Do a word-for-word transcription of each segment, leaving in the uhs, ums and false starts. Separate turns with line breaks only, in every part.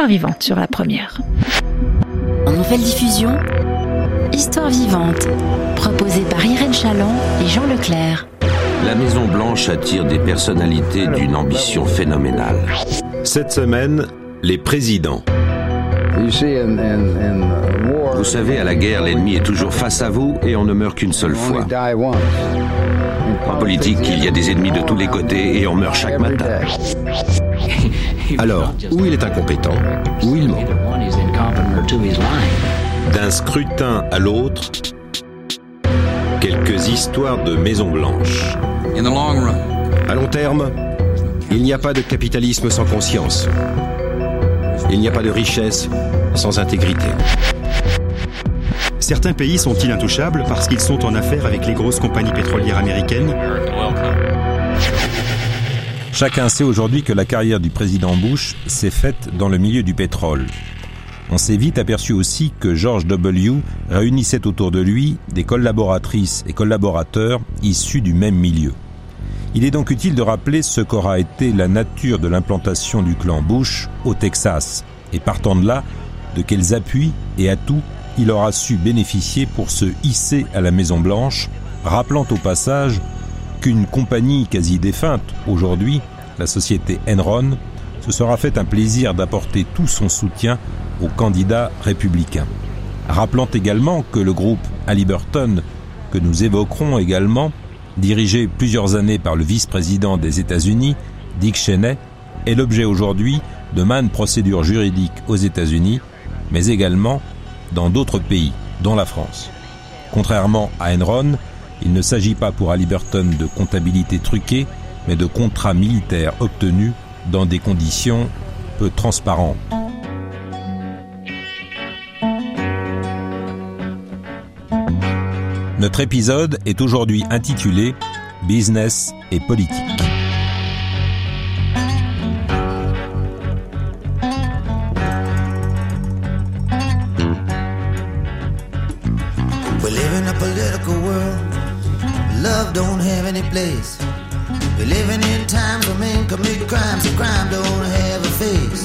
Histoire vivante sur la première.
En nouvelle diffusion, Histoire vivante, proposée par Irène Chaland et Jean Leclerc.
La Maison Blanche attire des personnalités d'une ambition phénoménale.
Cette semaine, les présidents.
Vous savez, à la guerre, l'ennemi est toujours face à vous et on ne meurt qu'une seule fois. En politique, il y a des ennemis de tous les côtés et on meurt chaque matin.
Alors, ou il est incompétent, ou il ment. D'un scrutin à l'autre, quelques histoires de Maison Blanche. À long terme, il n'y a pas de capitalisme sans conscience. Il n'y a pas de richesse sans intégrité.
Certains pays sont-ils intouchables parce qu'ils sont en affaire avec les grosses compagnies pétrolières américaines ?
Chacun sait aujourd'hui que la carrière du président Bush s'est faite dans le milieu du pétrole. On s'est vite aperçu aussi que George W. réunissait autour de lui des collaboratrices et collaborateurs issus du même milieu. Il est donc utile de rappeler ce qu'aura été la nature de l'implantation du clan Bush au Texas, et partant de là, de quels appuis et atouts il aura su bénéficier pour se hisser à la Maison-Blanche, rappelant au passage qu'une compagnie quasi défunte aujourd'hui, la société Enron, se sera fait un plaisir d'apporter tout son soutien aux candidats républicains. Rappelant également que le groupe Halliburton, que nous évoquerons également, dirigé plusieurs années par le vice-président des États-Unis, Dick Cheney, est l'objet aujourd'hui de maintes procédures juridiques aux États-Unis, mais également dans d'autres pays, dont la France. Contrairement à Enron, il ne s'agit pas pour Halliburton de comptabilité truquée, mais de contrats militaires obtenus dans des conditions peu transparentes. Notre épisode est aujourd'hui intitulé « Business et politique ».
We live in a political world. Love don't have any place. We're living in times when men commit crimes and crime don't have a face.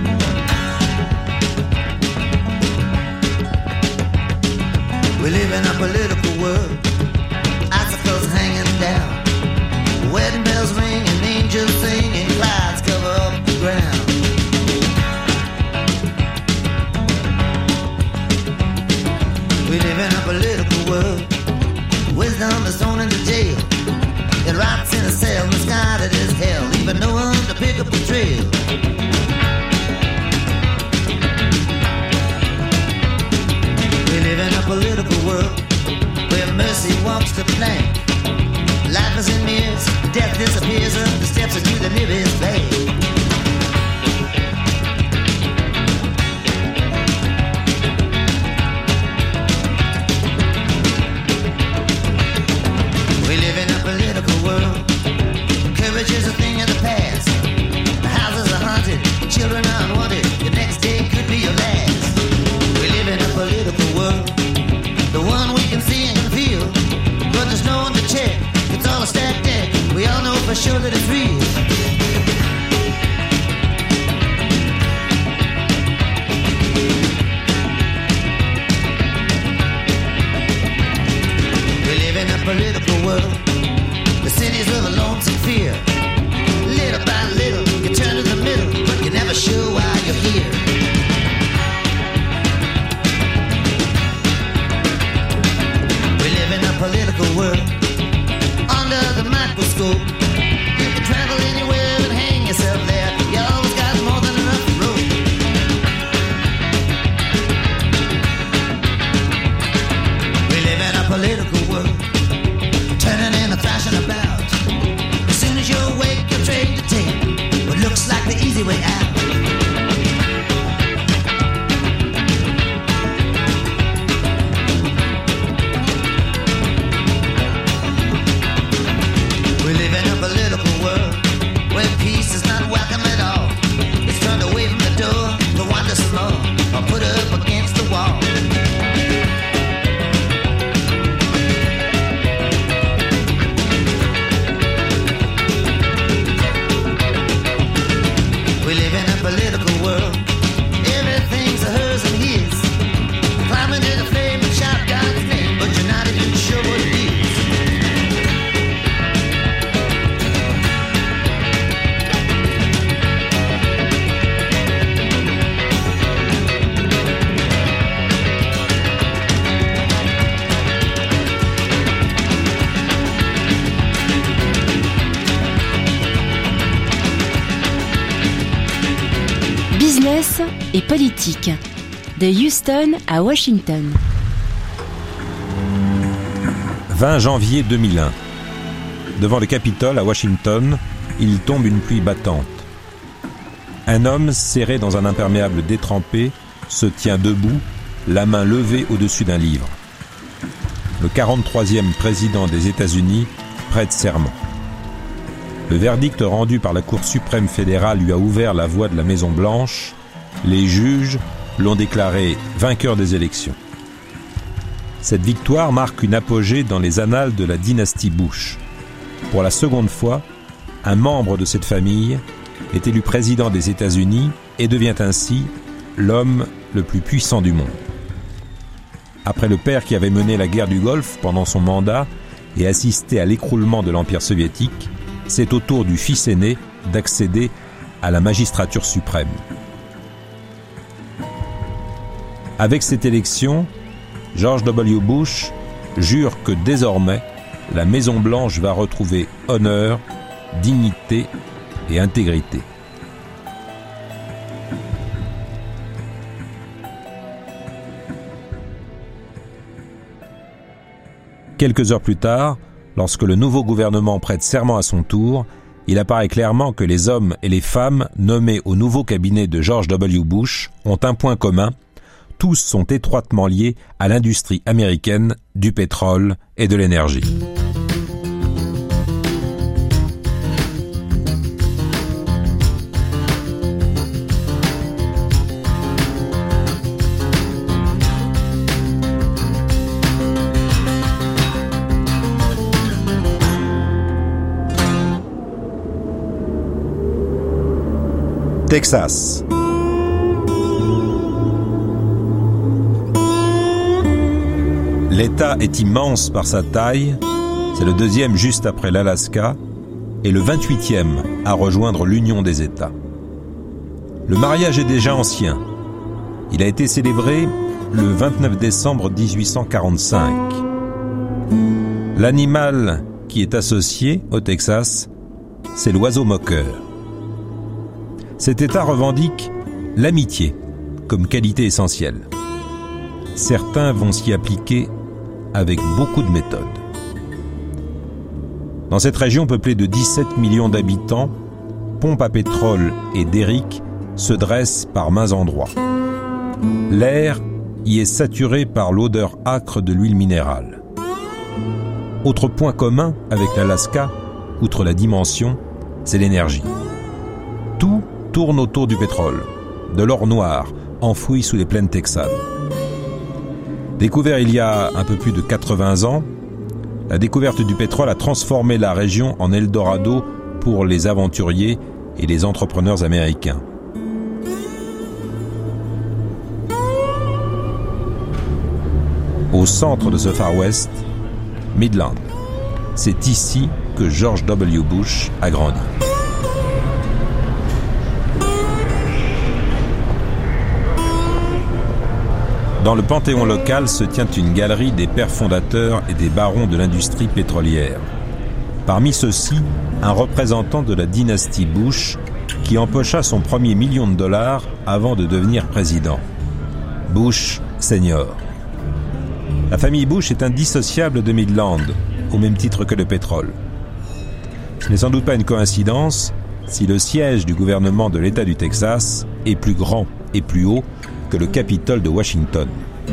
We live in a political world. Icicles hanging down, wedding bells ring and angels sing and clouds cover up the ground. We live in a political world. Wisdom is thrown into jail. It rots in a cell, misguided as hell, leaving no one to pick up the trail. We live in a political world where mercy walks the plank. Life is in mirrors, death disappears up the steps into the nearest bank. Courage is a thing of the past. The houses are haunted, children are unwanted. Your next day could be your last. We live in a political world, the one we can see and feel, but there's no one to check. It's all a stacked deck. We all know for sure that it's real. We live in a political world. The cities of a lonesome fear. Little by little, you turn to the middle, but you're never sure why you're here. We live in a political world. Under the microscope, you can travel anywhere and hang yourself there. You always got more than enough room. We live in a political world, turning and thrashing about. As soon as you're
Business et politique, de Houston à Washington.
vingt janvier deux mille un. Devant le Capitole à Washington, il tombe une pluie battante. Un homme, serré dans un imperméable détrempé, se tient debout, la main levée au-dessus d'un livre. Le quarante-troisième président des États-Unis prête serment. Le verdict rendu par la Cour suprême fédérale lui a ouvert la voie de la Maison-Blanche. Les juges l'ont déclaré vainqueur des élections. Cette victoire marque une apogée dans les annales de la dynastie Bush. Pour la seconde fois, un membre de cette famille est élu président des États-Unis et devient ainsi l'homme le plus puissant du monde. Après le père qui avait mené la guerre du Golfe pendant son mandat et assisté à l'écroulement de l'Empire soviétique, c'est au tour du fils aîné d'accéder à la magistrature suprême. Avec cette élection, George W. Bush jure que désormais, la Maison-Blanche va retrouver honneur, dignité et intégrité. Quelques heures plus tard, lorsque le nouveau gouvernement prête serment à son tour, il apparaît clairement que les hommes et les femmes nommés au nouveau cabinet de George W. Bush ont un point commun: tous sont étroitement liés à l'industrie américaine du pétrole et de l'énergie. Texas. L'État est immense par sa taille, c'est le deuxième juste après l'Alaska et le vingt-huitième à rejoindre l'Union des États. Le mariage est déjà ancien. Il a été célébré le vingt-neuf décembre dix-huit cent quarante-cinq. L'animal qui est associé au Texas, c'est l'oiseau moqueur. Cet État revendique l'amitié comme qualité essentielle. Certains vont s'y appliquer avec beaucoup de méthode. Dans cette région peuplée de dix-sept millions d'habitants, pompes à pétrole et derricks se dressent par maint endroits. L'air y est saturé par l'odeur âcre de l'huile minérale. Autre point commun avec l'Alaska, outre la dimension, c'est l'énergie. Tout tourne autour du pétrole, de l'or noir enfoui sous les plaines texanes. Découvert il y a un peu plus de quatre-vingts ans, la découverte du pétrole a transformé la région en Eldorado pour les aventuriers et les entrepreneurs américains. Au centre de ce Far West, Midland. C'est ici que George W. Bush a grandi. Dans le panthéon local se tient une galerie des pères fondateurs et des barons de l'industrie pétrolière. Parmi ceux-ci, un représentant de la dynastie Bush qui empocha son premier million de dollars avant de devenir président. Bush Senior. La famille Bush est indissociable de Midland, au même titre que le pétrole. Ce n'est sans doute pas une coïncidence si le siège du gouvernement de l'État du Texas est plus grand et plus haut que le Capitole de Washington.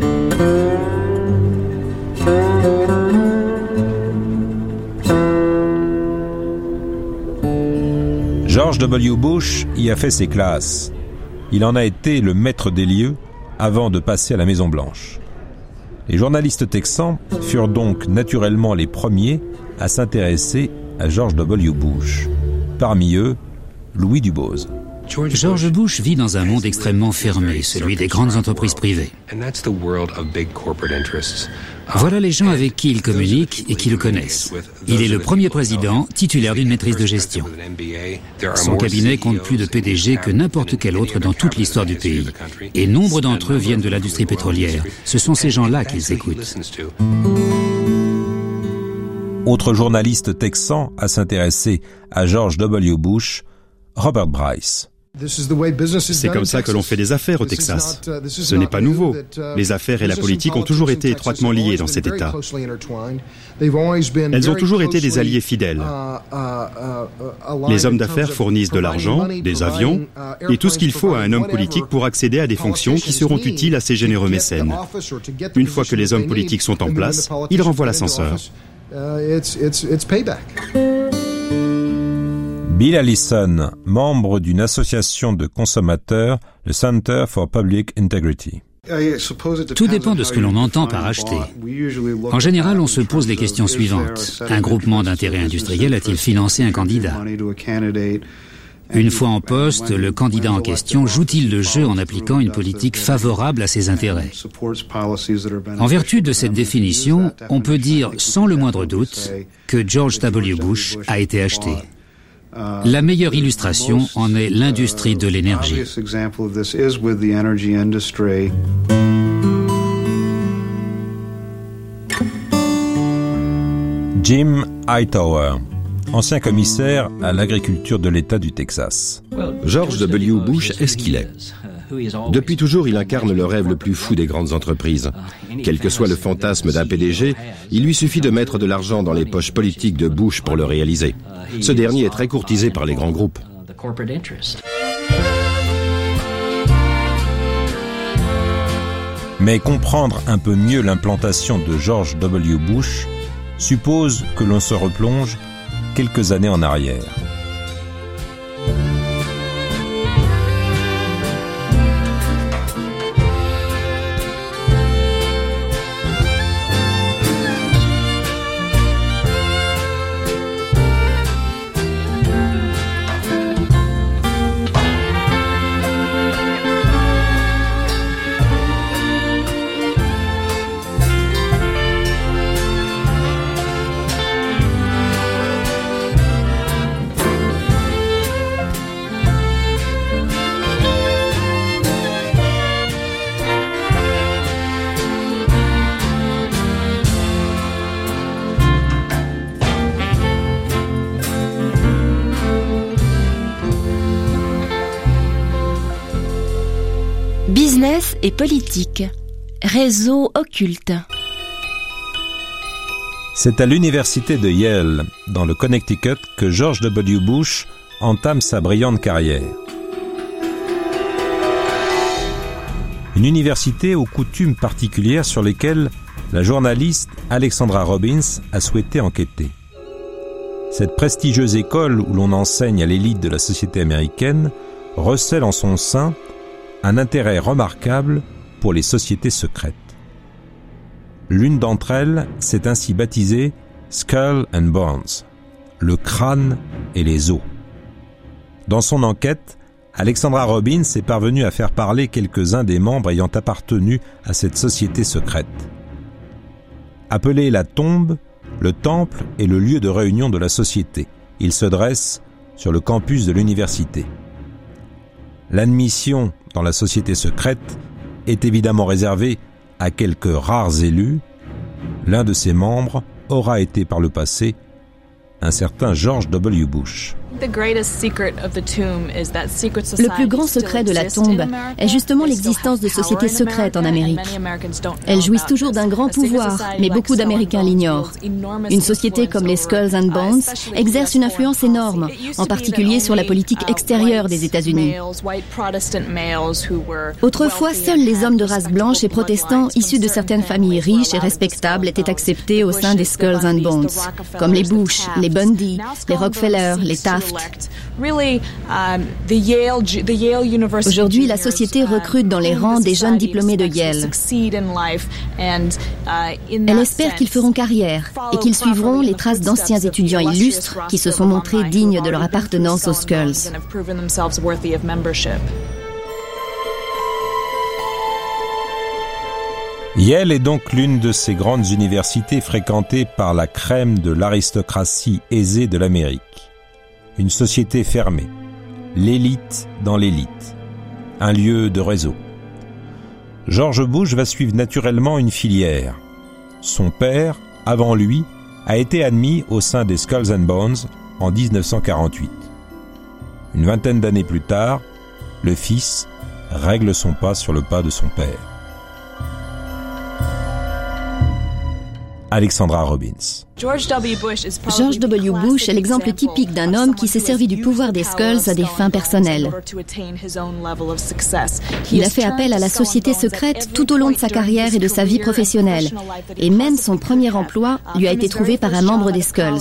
George W. Bush y a fait ses classes. Il en a été le maître des lieux avant de passer à la Maison-Blanche. Les journalistes texans furent donc naturellement les premiers à s'intéresser à George W. Bush. Parmi eux, Louis Dubose.
George Bush vit dans un monde extrêmement fermé, celui des grandes entreprises privées. Voilà les gens avec qui il communique et qui le connaissent. Il est le premier président titulaire d'une maîtrise de gestion. Son cabinet compte plus de P D G que n'importe quel autre dans toute l'histoire du pays. Et nombre d'entre eux viennent de l'industrie pétrolière. Ce sont ces gens-là qu'ils écoutent.
Autre journaliste texan à s'intéresser à George W. Bush, Robert Bryce.
C'est comme ça que l'on fait des affaires au Texas. Ce n'est pas nouveau. Les affaires et la politique ont toujours été étroitement liées dans cet État. Elles ont toujours été des alliés fidèles. Les hommes d'affaires fournissent de l'argent, des avions et tout ce qu'il faut à un homme politique pour accéder à des fonctions qui seront utiles à ces généreux mécènes. Une fois que les hommes politiques sont en place, ils renvoient l'ascenseur.
Bill Allison, membre d'une association de consommateurs, le Center for Public Integrity.
Tout dépend de ce que l'on entend par acheter. En général, on se pose les questions suivantes. Un groupement d'intérêts industriels a-t-il financé un candidat ? Une fois en poste, le candidat en question joue-t-il le jeu en appliquant une politique favorable à ses intérêts ? En vertu de cette définition, on peut dire sans le moindre doute que George W. Bush a été acheté. La meilleure illustration en est l'industrie de l'énergie.
Jim Hightower, ancien commissaire à l'agriculture de l'État du Texas.
George W. Bush est ce qu'il est. Depuis toujours, il incarne le rêve le plus fou des grandes entreprises. Quel que soit le fantasme d'un P D G, il lui suffit de mettre de l'argent dans les poches politiques de Bush pour le réaliser. Ce dernier est très courtisé par les grands groupes.
Mais comprendre un peu mieux l'implantation de George W. Bush suppose que l'on se replonge quelques années en arrière.
Business et politique. Réseau occulte.
C'est à l'université de Yale, dans le Connecticut, que George W. Bush entame sa brillante carrière. Une université aux coutumes particulières sur lesquelles la journaliste Alexandra Robbins a souhaité enquêter. Cette prestigieuse école où l'on enseigne à l'élite de la société américaine recèle en son sein un intérêt remarquable pour les sociétés secrètes. L'une d'entre elles s'est ainsi baptisée Skull and Bones, le crâne et les os. Dans son enquête, Alexandra Robbins est parvenue à faire parler quelques-uns des membres ayant appartenu à cette société secrète. Appelé la tombe, le temple est le lieu de réunion de la société. Il se dresse sur le campus de l'université. L'admission dans la société secrète est évidemment réservée à quelques rares élus. L'un de ses membres aura été par le passé un certain George W. Bush.
Le plus grand secret de la tombe est justement l'existence de sociétés secrètes en Amérique. Elles jouissent toujours d'un grand pouvoir, mais beaucoup d'Américains l'ignorent. Une société comme les Skulls and Bones exerce une influence énorme, en particulier sur la politique extérieure des États-Unis. Autrefois, seuls les hommes de race blanche et protestants issus de certaines familles riches et respectables étaient acceptés au sein des Skulls and Bones, comme les Bush, les Bundy, les Rockefeller, les Taft. Aujourd'hui, la société recrute dans les rangs des jeunes diplômés de Yale. Elle espère qu'ils feront carrière et qu'ils suivront les traces d'anciens étudiants illustres qui se sont montrés dignes de leur appartenance aux Skulls.
Yale est donc l'une de ces grandes universités fréquentées par la crème de l'aristocratie aisée de l'Amérique. Une société fermée, l'élite dans l'élite, un lieu de réseau. George Bush va suivre naturellement une filière. Son père, avant lui, a été admis au sein des Skulls and Bones en dix-neuf cent quarante-huit. Une vingtaine d'années plus tard, le fils règle son pas sur le pas de son père. Alexandra Robbins.
George W. Bush est l'exemple typique d'un homme qui s'est servi du pouvoir des Skulls à des fins personnelles. Il a fait appel à la société secrète tout au long de sa carrière et de sa vie professionnelle. Et même son premier emploi lui a été trouvé par un membre des Skulls.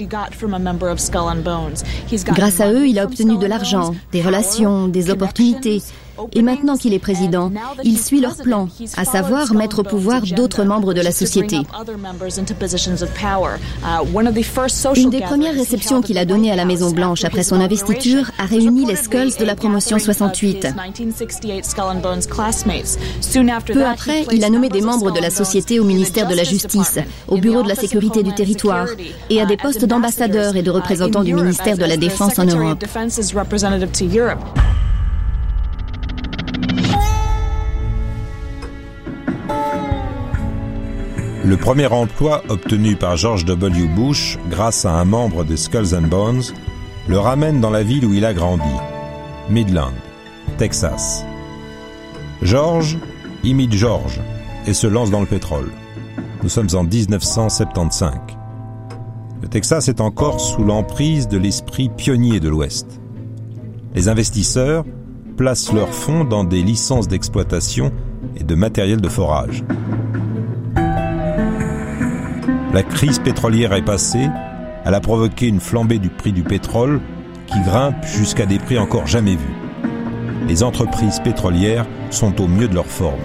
Grâce à eux, il a obtenu de l'argent, des relations, des opportunités. Et maintenant qu'il est président, il suit leur plan, à savoir mettre au pouvoir d'autres membres de la société. Une des premières réceptions qu'il a données à la Maison-Blanche après son investiture a réuni les Skulls de la promotion soixante-huit. Peu après, il a nommé des membres de la société au ministère de la Justice, au bureau de la sécurité du territoire et à des postes d'ambassadeurs et de représentants du ministère de la Défense en Europe.
Le premier emploi obtenu par George W. Bush grâce à un membre des Skulls and Bones le ramène dans la ville où il a grandi, Midland, Texas. George imite George et se lance dans le pétrole. Nous sommes en dix-neuf cent soixante-quinze. Le Texas est encore sous l'emprise de l'esprit pionnier de l'Ouest. Les investisseurs placent leurs fonds dans des licences d'exploitation et de matériel de forage. La crise pétrolière est passée, elle a provoqué une flambée du prix du pétrole qui grimpe jusqu'à des prix encore jamais vus. Les entreprises pétrolières sont au mieux de leur forme.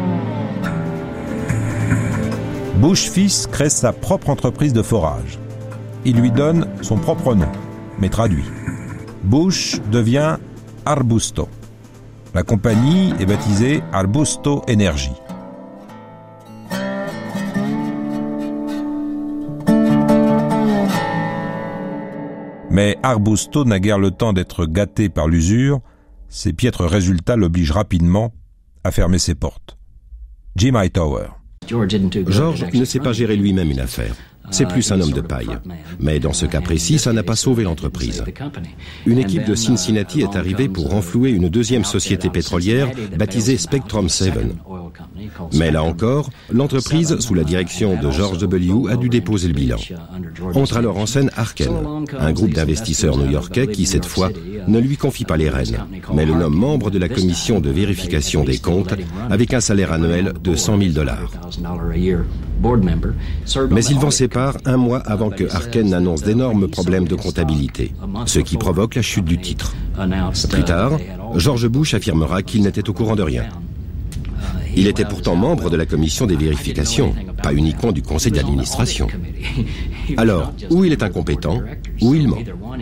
Bush fils crée sa propre entreprise de forage. Il lui donne son propre nom, mais traduit. Bush devient Arbusto. La compagnie est baptisée Arbusto Energy. Mais Arbusto n'a guère le temps d'être gâté par l'usure, ses piètres résultats l'obligent rapidement à fermer ses portes. Jim Hightower.
George ne sait pas gérer lui-même une affaire. C'est plus un homme de paille. Mais dans ce cas précis, ça n'a pas sauvé l'entreprise. Une équipe de Cincinnati est arrivée pour renflouer une deuxième société pétrolière baptisée Spectrum sept. Mais là encore, l'entreprise, sous la direction de George W., a dû déposer le bilan. Entre alors en scène Arken, un groupe d'investisseurs new-yorkais qui, cette fois, ne lui confie pas les rênes, mais le nomme membre de la commission de vérification des comptes avec un salaire annuel de cent mille dollars. Mais ils vont séparer un mois avant que Arken n'annonce d'énormes problèmes de comptabilité, ce qui provoque la chute du titre. Plus tard, George Bush affirmera qu'il n'était au courant de rien. Il était pourtant membre de la commission des vérifications, pas uniquement du conseil d'administration. Alors, ou il est incompétent, ou il ment.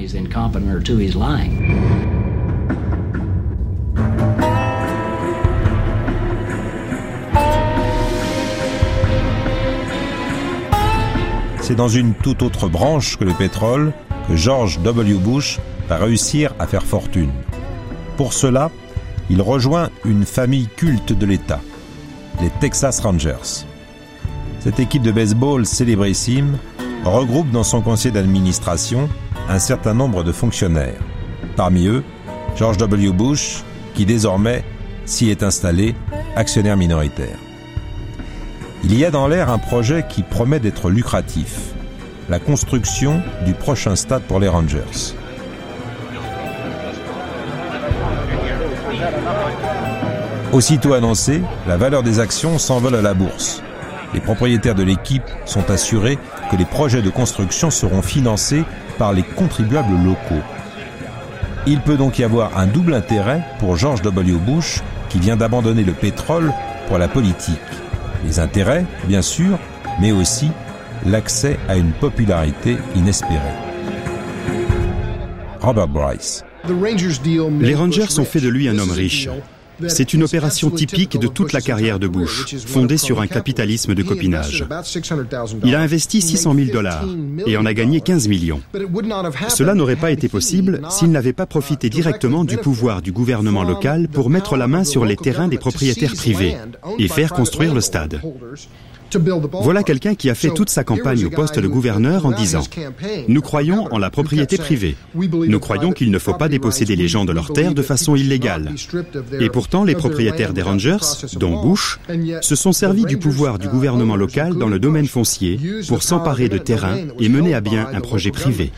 C'est dans une toute autre branche que le pétrole que George W. Bush va réussir à faire fortune. Pour cela, il rejoint une famille culte de l'État, les Texas Rangers. Cette équipe de baseball célébrissime regroupe dans son conseil d'administration un certain nombre de fonctionnaires. Parmi eux, George W. Bush, qui désormais s'y est installé actionnaire minoritaire. Il y a dans l'air un projet qui promet d'être lucratif, la construction du prochain stade pour les Rangers. Aussitôt annoncé, la valeur des actions s'envole à la bourse. Les propriétaires de l'équipe sont assurés que les projets de construction seront financés par les contribuables locaux. Il peut donc y avoir un double intérêt pour George W. Bush qui vient d'abandonner le pétrole pour la politique. Les intérêts, bien sûr, mais aussi l'accès à une popularité inespérée. Robert Bryce.
Les Rangers ont fait de lui un homme riche. C'est une opération typique de toute la carrière de Bush, fondée sur un capitalisme de copinage. Il a investi six cent mille dollars et en a gagné quinze millions. Cela n'aurait pas été possible s'il n'avait pas profité directement du pouvoir du gouvernement local pour mettre la main sur les terrains des propriétaires privés et faire construire le stade. Voilà quelqu'un qui a fait toute sa campagne au poste de gouverneur en disant « Nous croyons en la propriété privée. Nous croyons qu'il ne faut pas déposséder les gens de leurs terres de façon illégale. » Et pourtant, les propriétaires des Rangers, dont Bush, se sont servis du pouvoir du gouvernement local dans le domaine foncier pour s'emparer de terrains et mener à bien un projet privé.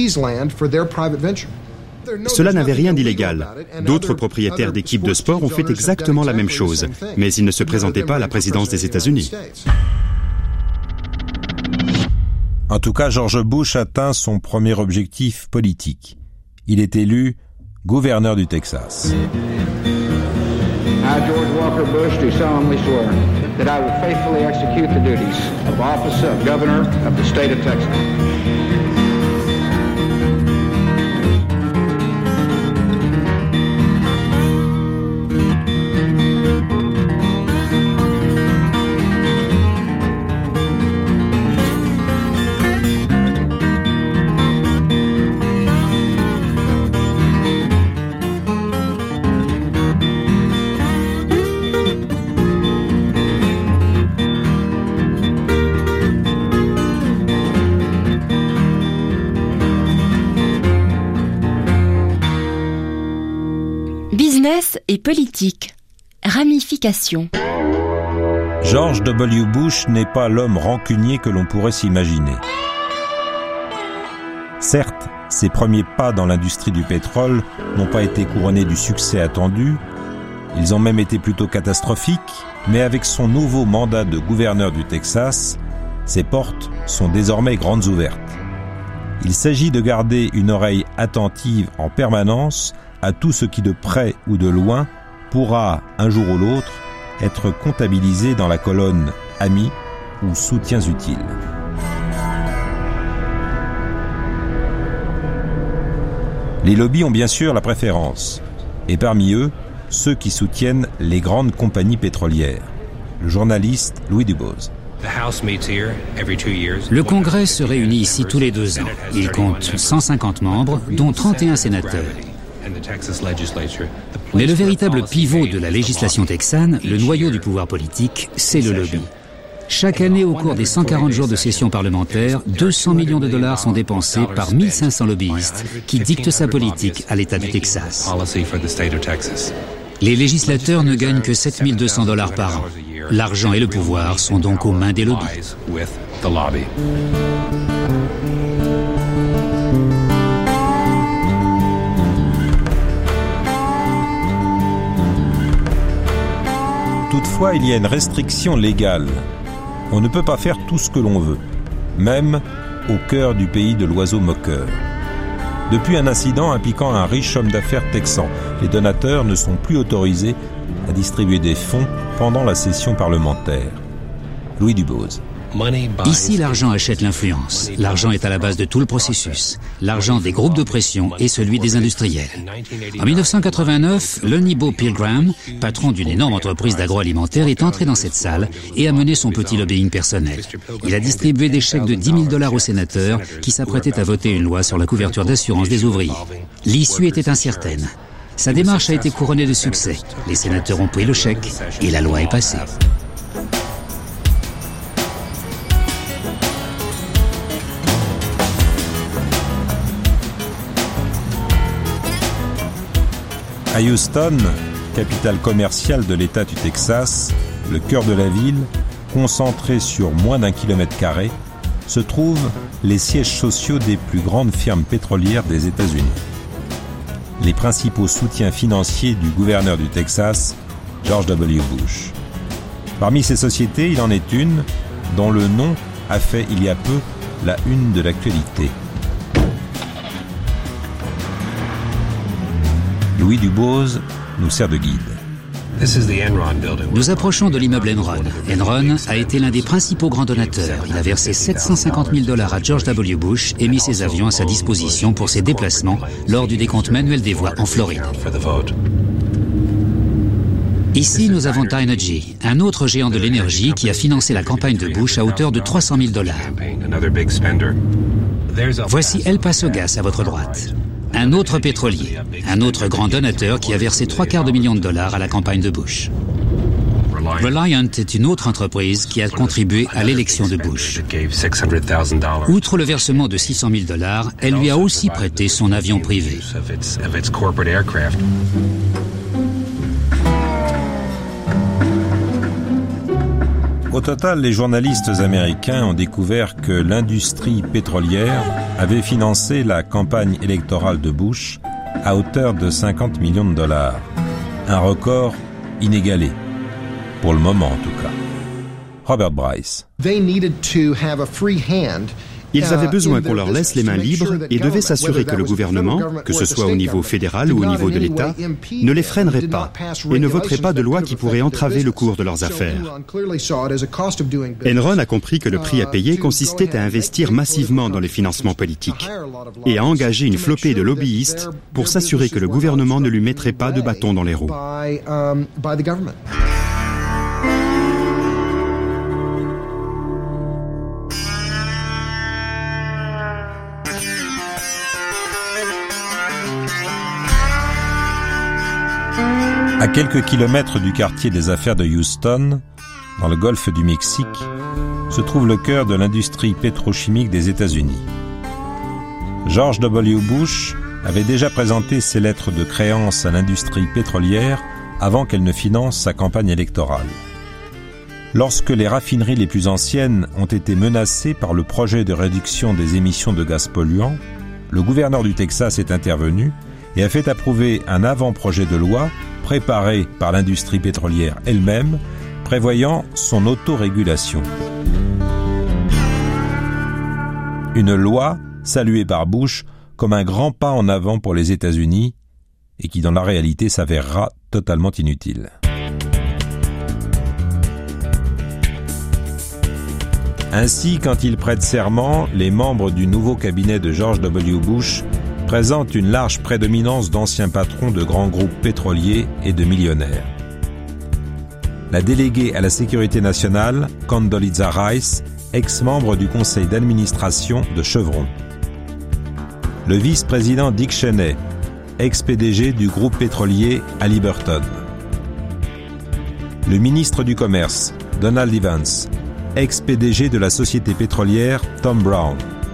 Cela n'avait rien d'illégal. D'autres propriétaires d'équipes de sport ont fait exactement la même chose, mais ils ne se présentaient pas à la présidence des États-Unis.
En tout cas, George Bush atteint son premier objectif politique. Il est élu gouverneur du Texas.
I, George Walker Bush, do solemnly swear that I will faithfully execute the duties of office of governor of the state of Texas.
Business et politique. Ramification.
George W. Bush n'est pas l'homme rancunier que l'on pourrait s'imaginer. Certes, ses premiers pas dans l'industrie du pétrole n'ont pas été couronnés du succès attendu, ils ont même été plutôt catastrophiques, mais avec son nouveau mandat de gouverneur du Texas, ses portes sont désormais grandes ouvertes. Il s'agit de garder une oreille attentive en permanence à tout ce qui de près ou de loin pourra, un jour ou l'autre, être comptabilisé dans la colonne « Amis » ou « Soutiens utiles ». Les lobbies ont bien sûr la préférence, et parmi eux, ceux qui soutiennent les grandes compagnies pétrolières. Le journaliste Louis Dubose.
Le Congrès se réunit ici tous les deux ans. Il compte cent cinquante membres, dont trente et un sénateurs. Mais le véritable pivot de la législation texane, le noyau du pouvoir politique, c'est le lobby. Chaque année, au cours des cent quarante jours de session parlementaire, deux cents millions de dollars sont dépensés par mille cinq cents lobbyistes qui dictent sa politique à l'État du Texas. Les législateurs ne gagnent que sept mille deux cents dollars par an. L'argent et le pouvoir sont donc aux mains des lobbies.
Toutefois, il y a une restriction légale. On ne peut pas faire tout ce que l'on veut, même au cœur du pays de l'oiseau moqueur. Depuis un incident impliquant un riche homme d'affaires texan, les donateurs ne sont plus autorisés à distribuer des fonds pendant la session parlementaire. Louis Dubose.
Ici, l'argent achète l'influence. L'argent est à la base de tout le processus. L'argent des groupes de pression et celui des industriels. En mille neuf cent quatre-vingt-neuf, Lonnie Bo Pilgrim, patron d'une énorme entreprise d'agroalimentaire, est entré dans cette salle et a mené son petit lobbying personnel. Il a distribué des chèques de dix mille dollars aux sénateurs qui s'apprêtaient à voter une loi sur la couverture d'assurance des ouvriers. L'issue était incertaine. Sa démarche a été couronnée de succès. Les sénateurs ont pris le chèque et la loi est passée.
À Houston, capitale commerciale de l'État du Texas, le cœur de la ville, concentré sur moins d'un kilomètre carré, se trouvent les sièges sociaux des plus grandes firmes pétrolières des États-Unis. Les principaux soutiens financiers du gouverneur du Texas, George W. Bush. Parmi ces sociétés, il en est une dont le nom a fait il y a peu la une de l'actualité. Louis Dubose nous sert de guide.
Nous approchons de l'immeuble Enron. Enron a été l'un des principaux grands donateurs. Il a versé sept cent cinquante mille dollars à George W. Bush et mis ses avions à sa disposition pour ses déplacements lors du décompte manuel des voix en Floride. Ici, nous avons Dynegy, un autre géant de l'énergie qui a financé la campagne de Bush à hauteur de trois cent mille dollars. Voici El Paso Gas à votre droite. Un autre pétrolier, un autre grand donateur qui a versé trois quarts de million de dollars à la campagne de Bush. Reliant est une autre entreprise qui a contribué à l'élection de Bush. Outre le versement de six cent mille dollars, elle lui a aussi prêté son avion privé.
Au total, les journalistes américains ont découvert que l'industrie pétrolière avait financé la campagne électorale de Bush à hauteur de cinquante millions de dollars. Un record inégalé, pour le moment en tout cas. Robert Bryce.
Ils avaient besoin qu'on leur laisse les mains libres et devaient s'assurer que le gouvernement, que ce soit au niveau fédéral ou au niveau de l'État, ne les freinerait pas et ne voterait pas de loi qui pourrait entraver le cours de leurs affaires. Enron a compris que le prix à payer consistait à investir massivement dans les financements politiques et à engager une flopée de lobbyistes pour s'assurer que le gouvernement ne lui mettrait pas de bâton dans les roues.
À quelques kilomètres du quartier des affaires de Houston, dans le golfe du Mexique, se trouve le cœur de l'industrie pétrochimique des États-Unis. George W. Bush avait déjà présenté ses lettres de créance à l'industrie pétrolière avant qu'elle ne finance sa campagne électorale. Lorsque les raffineries les plus anciennes ont été menacées par le projet de réduction des émissions de gaz polluants, le gouverneur du Texas est intervenu et a fait approuver un avant-projet de loi préparé par l'industrie pétrolière elle-même, prévoyant son autorégulation. Une loi saluée par Bush comme un grand pas en avant pour les États-Unis et qui dans la réalité s'avérera totalement inutile. Ainsi, quand ils prêtent serment, les membres du nouveau cabinet de George W. Bush présentent une large prédominance d'anciens patrons de grands groupes pétroliers et de millionnaires. La déléguée à la sécurité nationale, Condoleezza Rice, ex-membre du conseil d'administration de Chevron. Le vice-président Dick Cheney, ex-P D G du groupe pétrolier Halliburton. Le ministre du Commerce, Donald Evans, ex-P D G de la société pétrolière Tom Brown.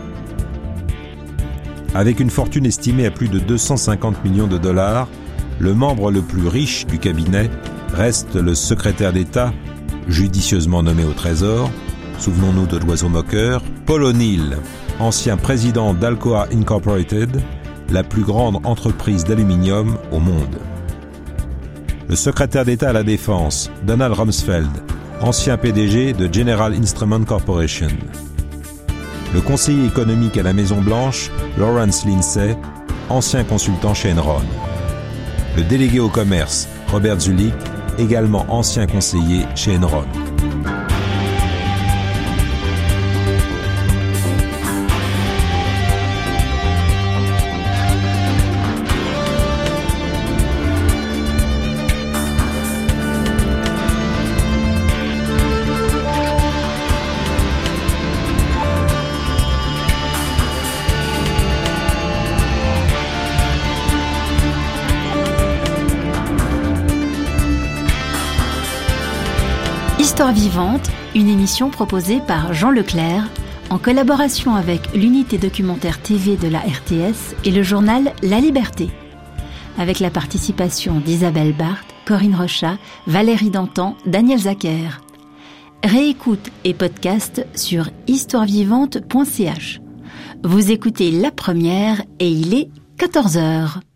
Avec une fortune estimée à plus de deux cent cinquante millions de dollars, le membre le plus riche du cabinet reste le secrétaire d'État, judicieusement nommé au Trésor, souvenons-nous de l'oiseau moqueur, Paul O'Neill, ancien président d'Alcoa Incorporated, la plus grande entreprise d'aluminium au monde. Le secrétaire d'État à la Défense, Donald Rumsfeld, ancien P D G de General Instrument Corporation. Le conseiller économique à la Maison-Blanche, Lawrence Lindsay, ancien consultant chez Enron. Le délégué au commerce, Robert Zulik, également ancien conseiller chez Enron.
Histoire vivante, une émission proposée par Jean Leclerc en collaboration avec l'unité documentaire T V de la R T S et le journal La Liberté, avec la participation d'Isabelle Barthes, Corinne Rochat, Valérie Dantan, Daniel Zacher. Réécoute et podcast sur histoire vivante point c h. Vous écoutez La Première et il est quatorze heures.